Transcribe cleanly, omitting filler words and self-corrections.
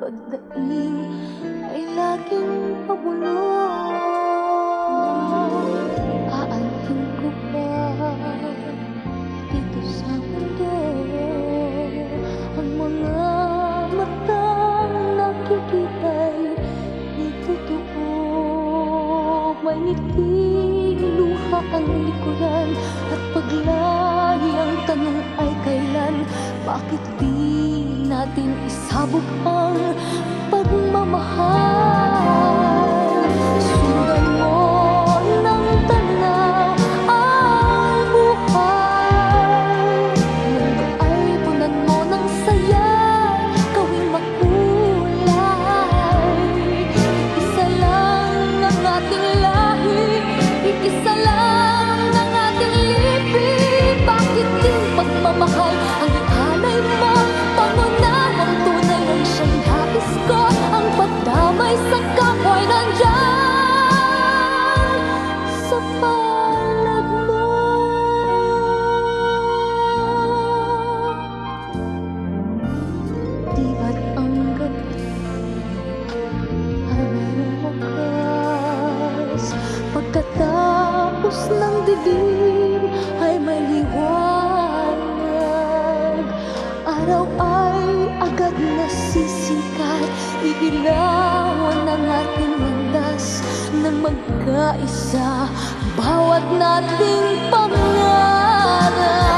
pagdaing ay laging pabulong. Aanhin ko ba dito sa mundo ang mga matang nakikita'y di totoo? May ngiting luha ang likuran at paglahi ang tanong ay kailan? Bakit di natin isabog ang pagmamahal? Sundan mo ng tanaw ang buhay. Mundo ay punan mo ng saya, gawing makulay. Isa lang ang ating lahi, isa lang ang ating lipi. Bakit din pagmamahal ang ialay mo? Pangunahang tunay ang siyang nais ko. Ang pagdamay sa kapwa'y nandyan sa palad mo. Di ba't ang gabi ay mayroong wakas? Pagkatapos ng dilim ay may liwanag. Araw ay agad nasisikat, iilawan ang ating landas ng magkaisa, bawat nating pangarap.